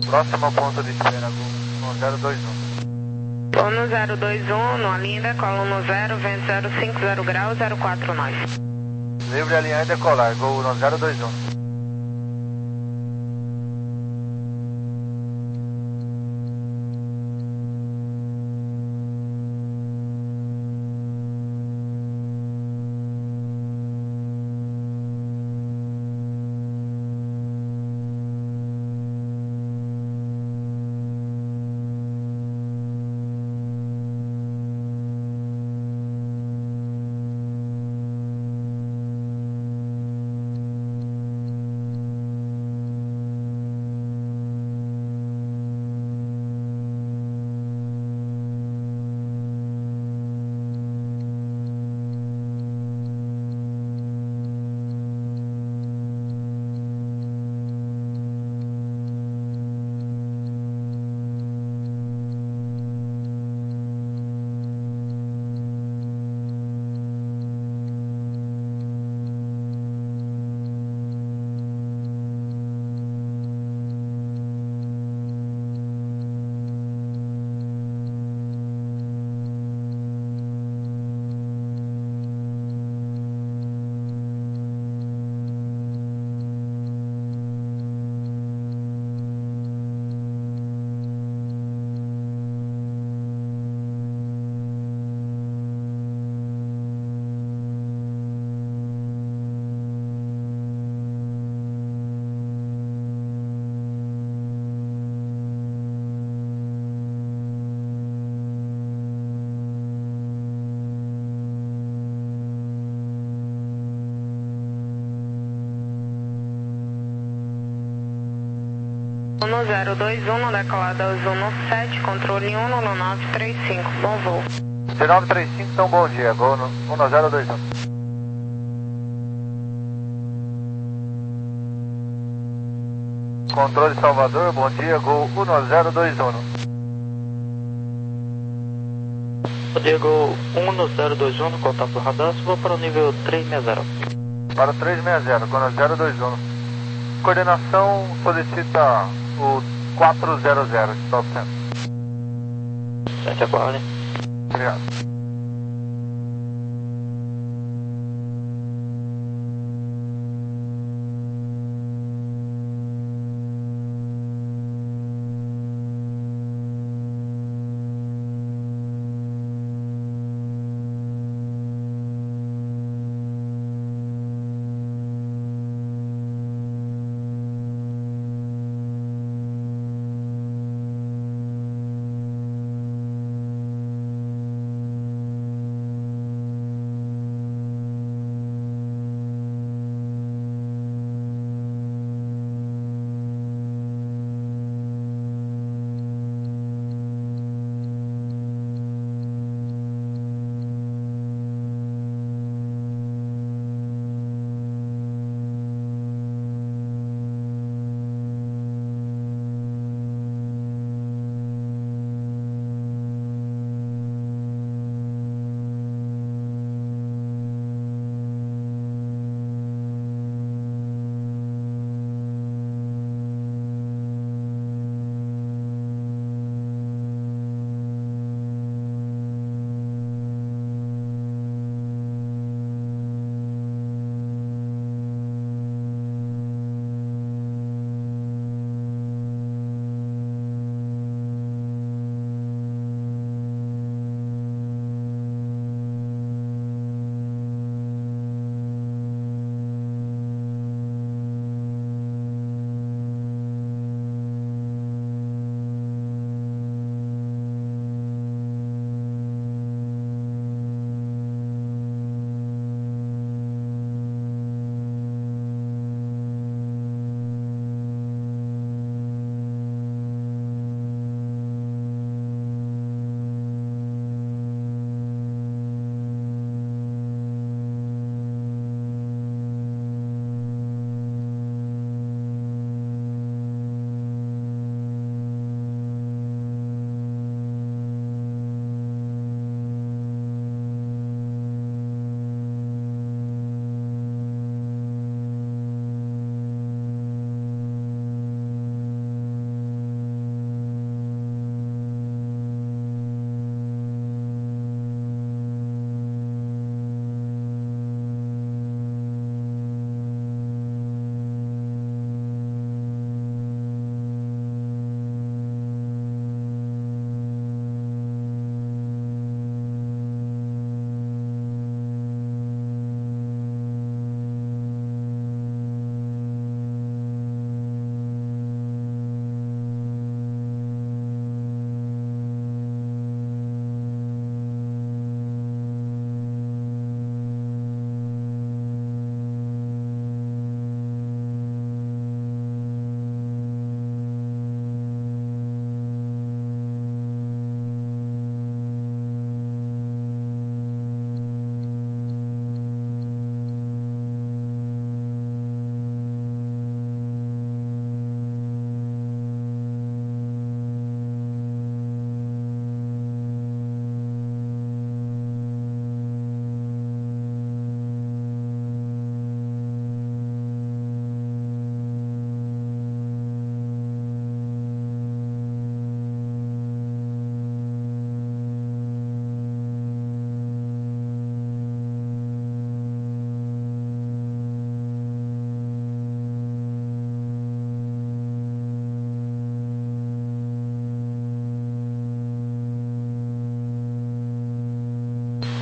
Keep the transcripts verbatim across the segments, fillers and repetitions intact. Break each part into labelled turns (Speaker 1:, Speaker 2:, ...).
Speaker 1: Próximo ponto de espera, Gol um zero dois um.
Speaker 2: Gol no zero dois um, no Alinha, cola no zero, vento zero cinco zero graus, zero quatro nós.
Speaker 1: Livre alinhar e decolar, Gol um zero dois um.
Speaker 2: No zero dois um, no decolada azul no sete, controle um, no nove três cinco, bom voo.
Speaker 1: C nove três cinco, então bom dia, Gol no um zero dois um. Controle Salvador, bom dia, Gol um zero dois um.
Speaker 3: Bom dia, Gol um zero dois um, contato radar, vou para o nível trezentos e sessenta.
Speaker 1: Para o trezentos e sessenta, Gol um zero dois um. Coordenação solicita o quatrocentos, stop cento.
Speaker 3: Sente aguarde.
Speaker 1: Obrigado.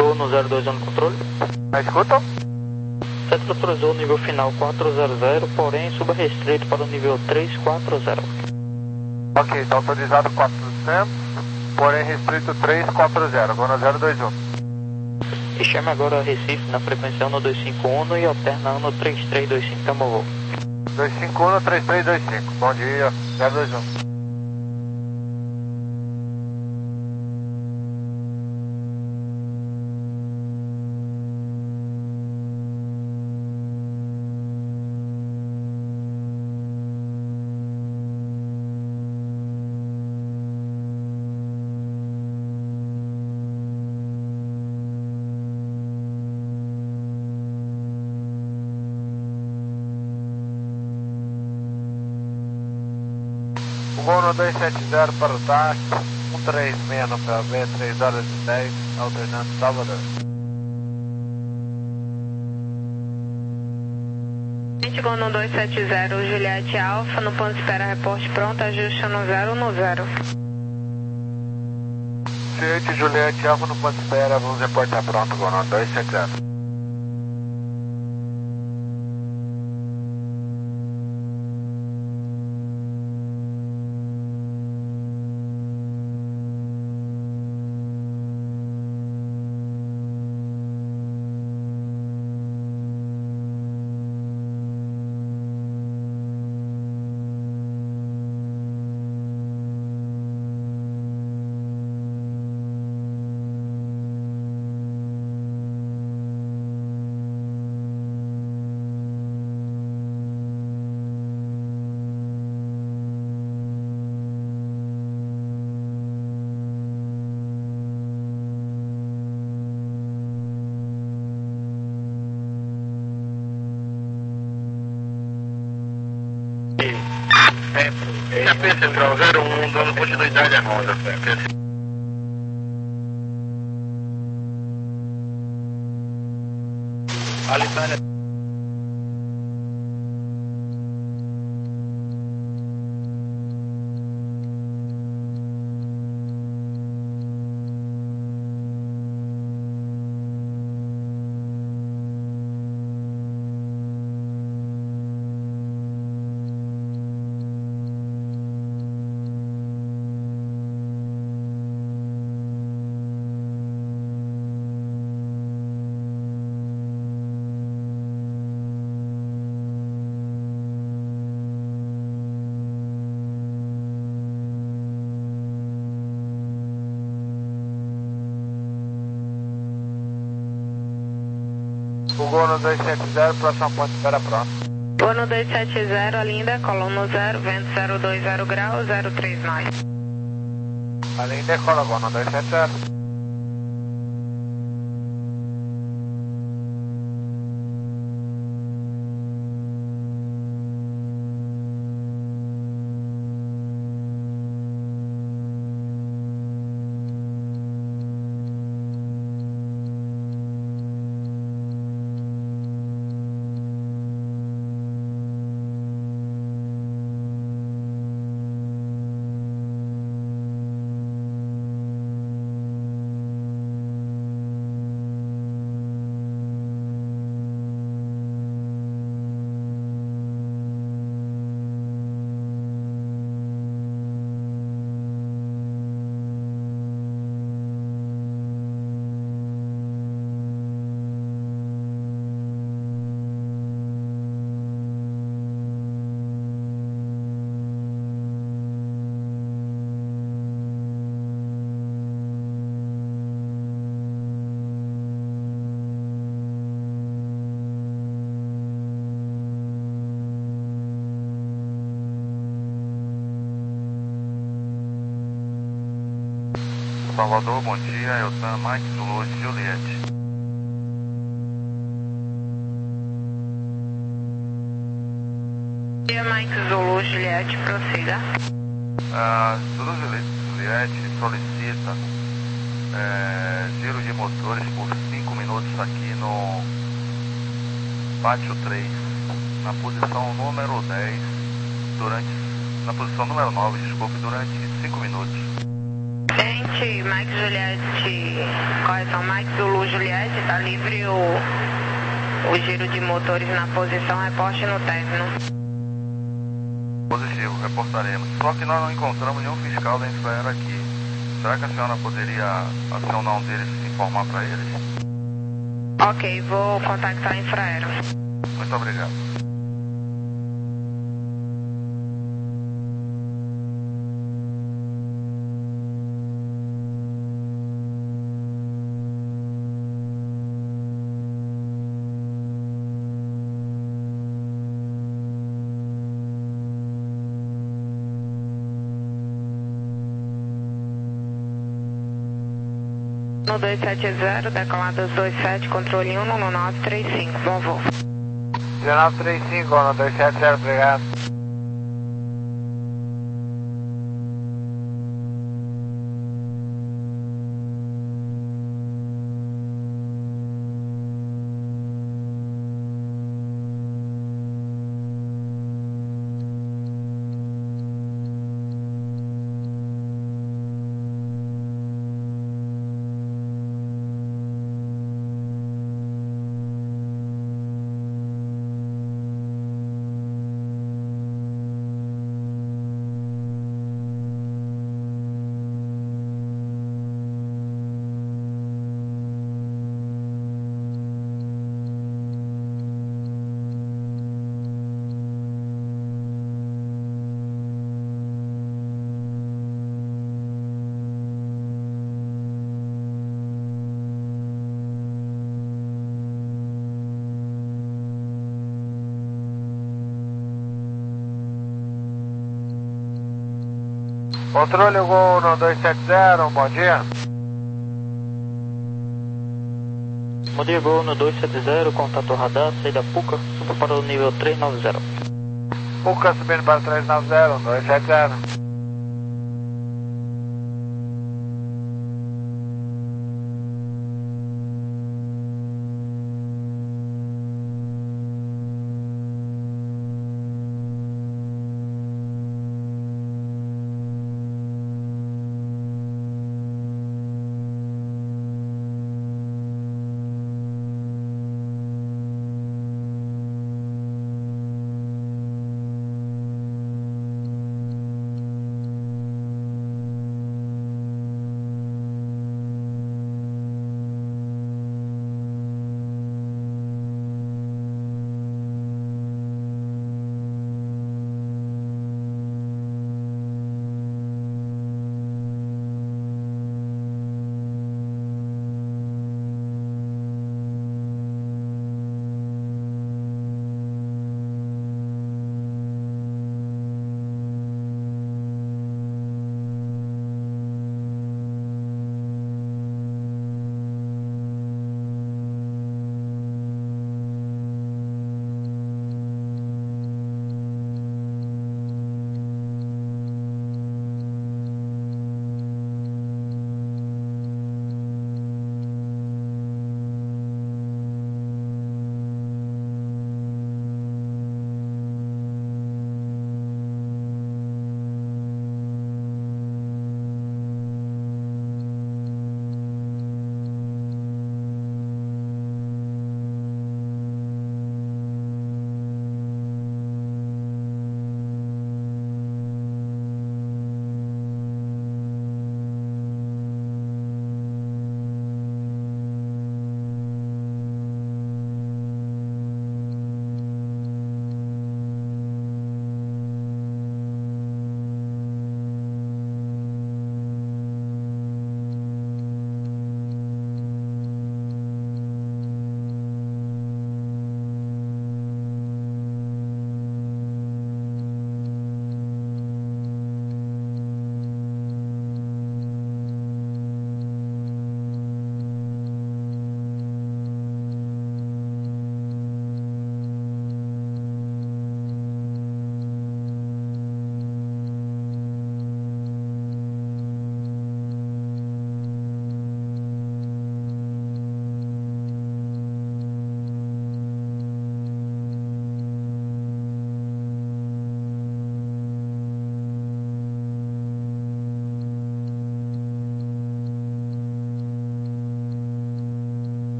Speaker 3: Gol no zero dois um no controle.
Speaker 1: Me escutam?
Speaker 3: Centro autorizou o nível final quatrocentos, porém subrestrito para o nível trezentos e quarenta.
Speaker 1: Ok, está autorizado quatrocentos, porém restrito trezentos e quarenta, agora zero dois um.
Speaker 3: E chame agora Recife na frequência um dois cinco um e alterna no três três dois cinco, tamo voo.
Speaker 1: dois cinco um, três três dois cinco, bom dia, zero dois um. O voo no dois sete zero para o T A C, um três seis no P B, três horas e dez, alternando Salvador.
Speaker 2: Gol no dois sete zero, Juliette Alfa, no ponto de espera, reporte pronto, ajuste no zero no zero.
Speaker 1: Juliette, Juliette Alfa no ponto de espera, vamos reportar pronto, Gol no dois sete zero. C P Central zero um, dando continuidade à ronda. Alitalia. O Gol no dois sete zero, próximo ponto de espera pronto.
Speaker 2: Gol no dois sete zero, Alinda, coluna zero, vento zero dois zero graus, zero três nove.
Speaker 1: Alinda, cola Gol no dois sete zero. Salvador, bom dia, Eltan, Mike, Zulu, Juliette.
Speaker 2: Bom dia, Mike, Zulu, Juliette, prossiga.
Speaker 1: Ah, Zulu, Juliette solicita é, giro de motores por cinco minutos aqui no pátio três, na posição número dez, durante, na posição número nove, desculpe, durante cinco minutos.
Speaker 2: Gente, Mike Juliette, correção, Mike Zulu Juliette, tá livre o, o giro de motores na posição, reporte no término.
Speaker 1: Positivo, reportaremos. Só que nós não encontramos nenhum fiscal da Infraero aqui. Será que a senhora poderia acionar um deles e informar para eles?
Speaker 2: Ok, vou contactar a Infraero.
Speaker 1: Muito obrigado.
Speaker 2: No dois sete zero, declarados dois sete, controle um no nove três cinco, bom voo.
Speaker 1: nove três cinco, no dois sete zero, obrigado. Controle Gol no dois sete zero, bom dia.
Speaker 3: Bom dia, Gol no dois sete zero, contato radar, saída Puca, suba para o nível três nove zero.
Speaker 1: Puca subindo para três nove zero, dois sete zero.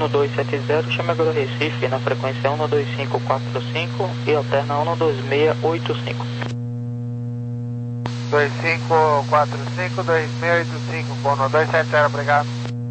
Speaker 3: um dois sete zero, chame agora Recife na frequência um dois cinco quatro cinco e alterna um dois seis oito cinco.
Speaker 1: dois cinco quatro cinco, dois seis oito cinco, Bono dois sete zero, obrigado.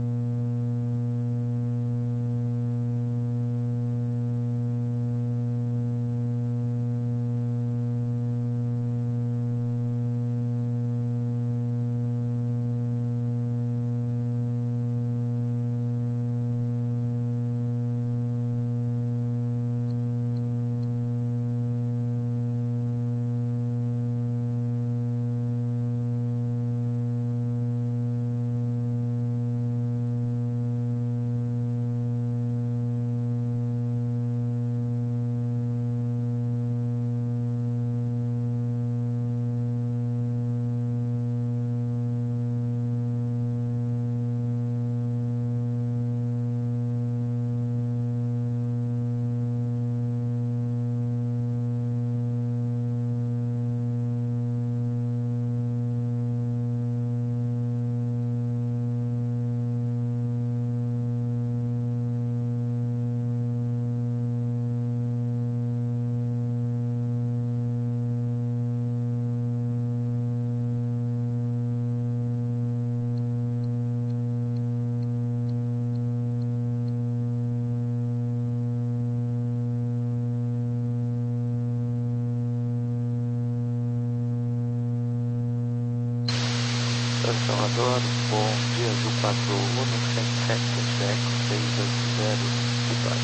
Speaker 4: Salvador, bom dia, Azul quatro um, sete sete sete, seis oito zero, Vitória.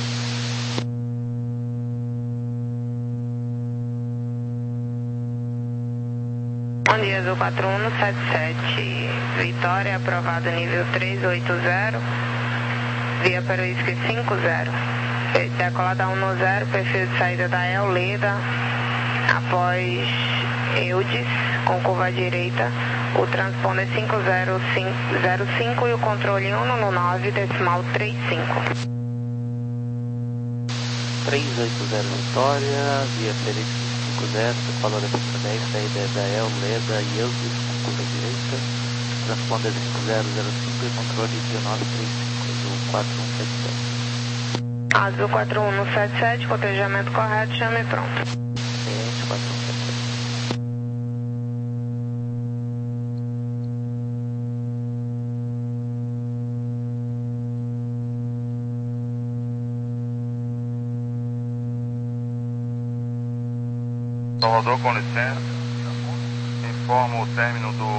Speaker 2: Bom dia, Azul quatro um sete sete, Vitória, aprovado nível três oito zero, via para o Whisky cinco zero. Decolada um zero, perfil de saída da Euleda, após Eudes, com curva à direita, o transponder cinco zero zero cinco e o controle um nove, decimal trinta e cinco.
Speaker 4: três oito zero Vitória, via Feliz cinco zero, falou da pista dez, saída da Euleda e Eudes, com curva à direita, transponder cinco zero zero cinco e controle dezenove trinta e cinco, Azul quatro um sete sete.
Speaker 2: Azul quatro um sete sete, cotejamento correto, chame pronto.
Speaker 4: Cliente quatro um sete sete.
Speaker 1: Salvador, com licença, informo o término do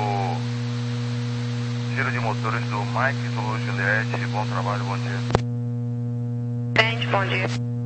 Speaker 1: giro de motores do Mike Zulu Juliette. Bom trabalho, bom dia.
Speaker 2: Gente, bom dia.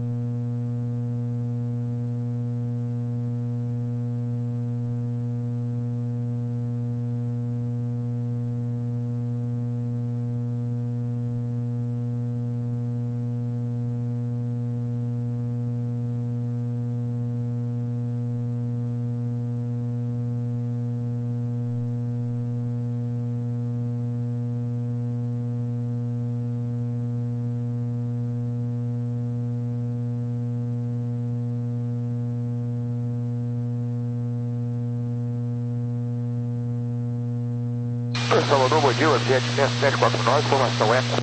Speaker 1: Salvador, bom dia, Webjet seis sete quatro nove, formação Eco.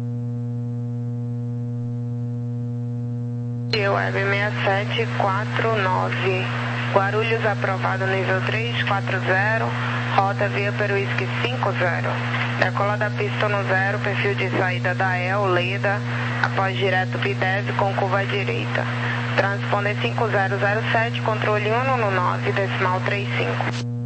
Speaker 2: Web seis sete quatro nove, Guarulhos aprovado nível três quatro zero, rota via Peruísque cinco zero. Decola da pista no zero, perfil de saída da Euleda, após direto P D E V com curva à direita. Transponder cinco zero zero sete, controle um nove, decimal trinta e cinco.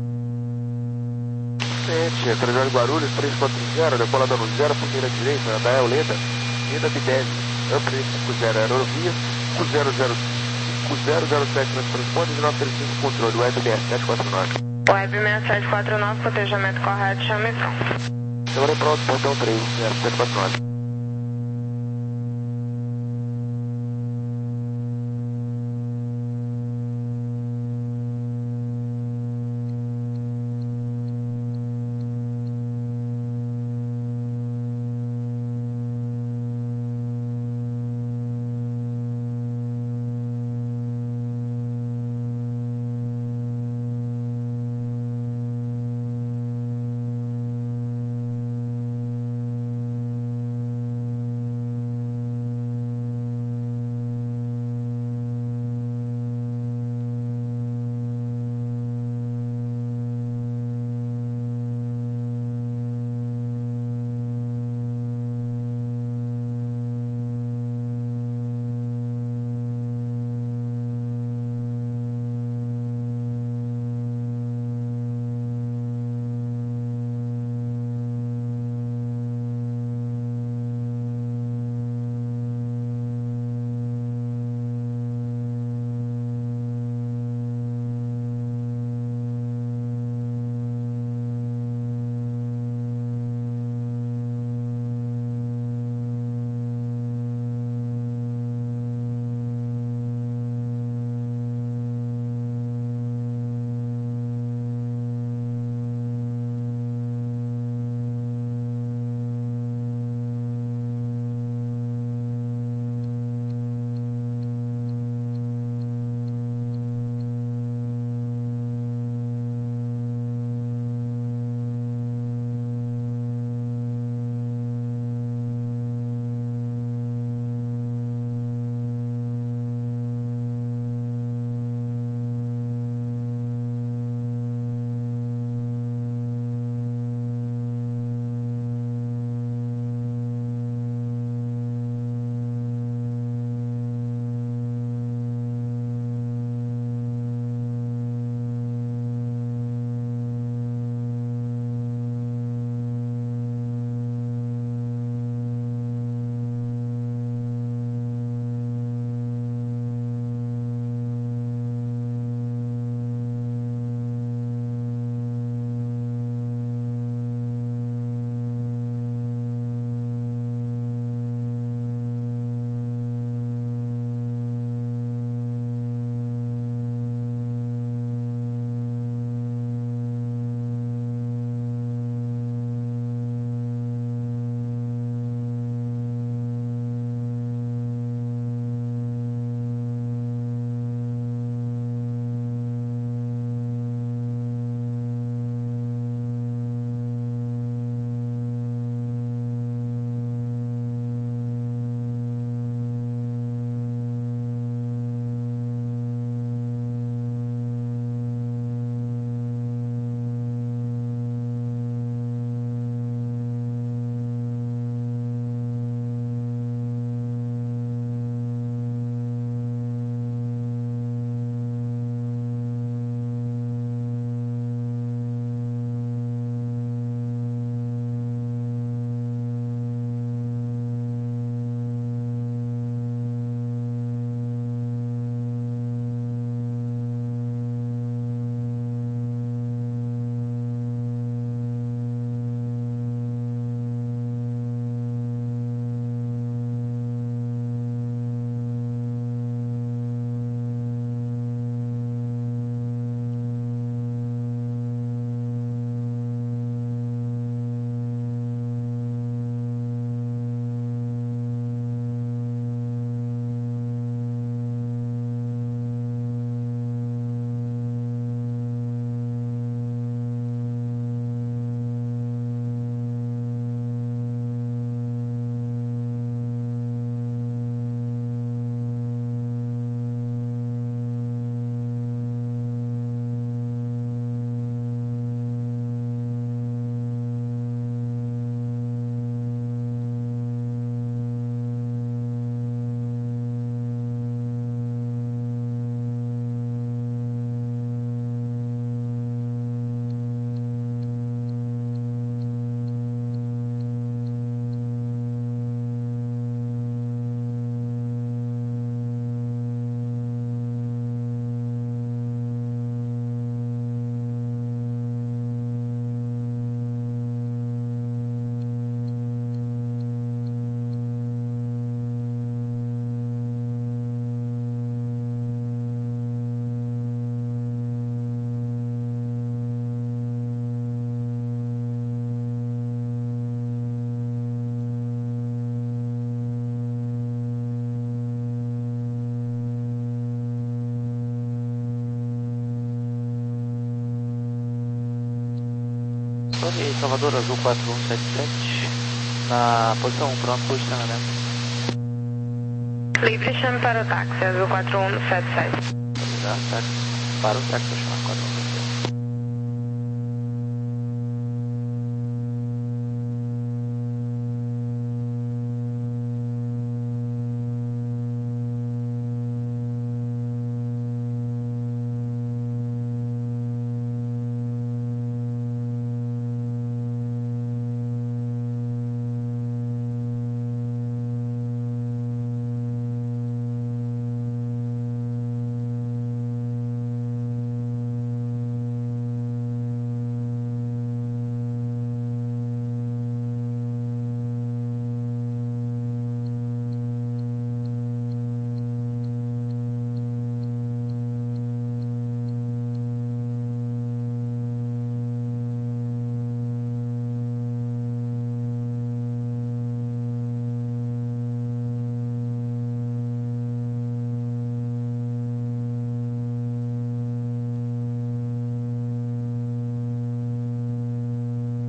Speaker 1: Cliente, Trajano Guarulhos três quatro zero, decolada no zero, primeira direita, da Euleda, Vida P D E V, Upgrade cinco zero, aerovia, cinco zero zero sete, transponder nove três cinco, controle, Web seis sete quatro nove.
Speaker 2: Web seis sete quatro nove, cotejamento correto, chame pronto.
Speaker 1: Agora pronto, portão três, seis sete quatro nove.
Speaker 4: Torre Salvador, Azul quatro um sete sete, na posição um, pronto para o estacionamento.
Speaker 2: Livre chame para o táxi, Azul quatro um sete sete.
Speaker 4: Tá, táxi, para o táxi.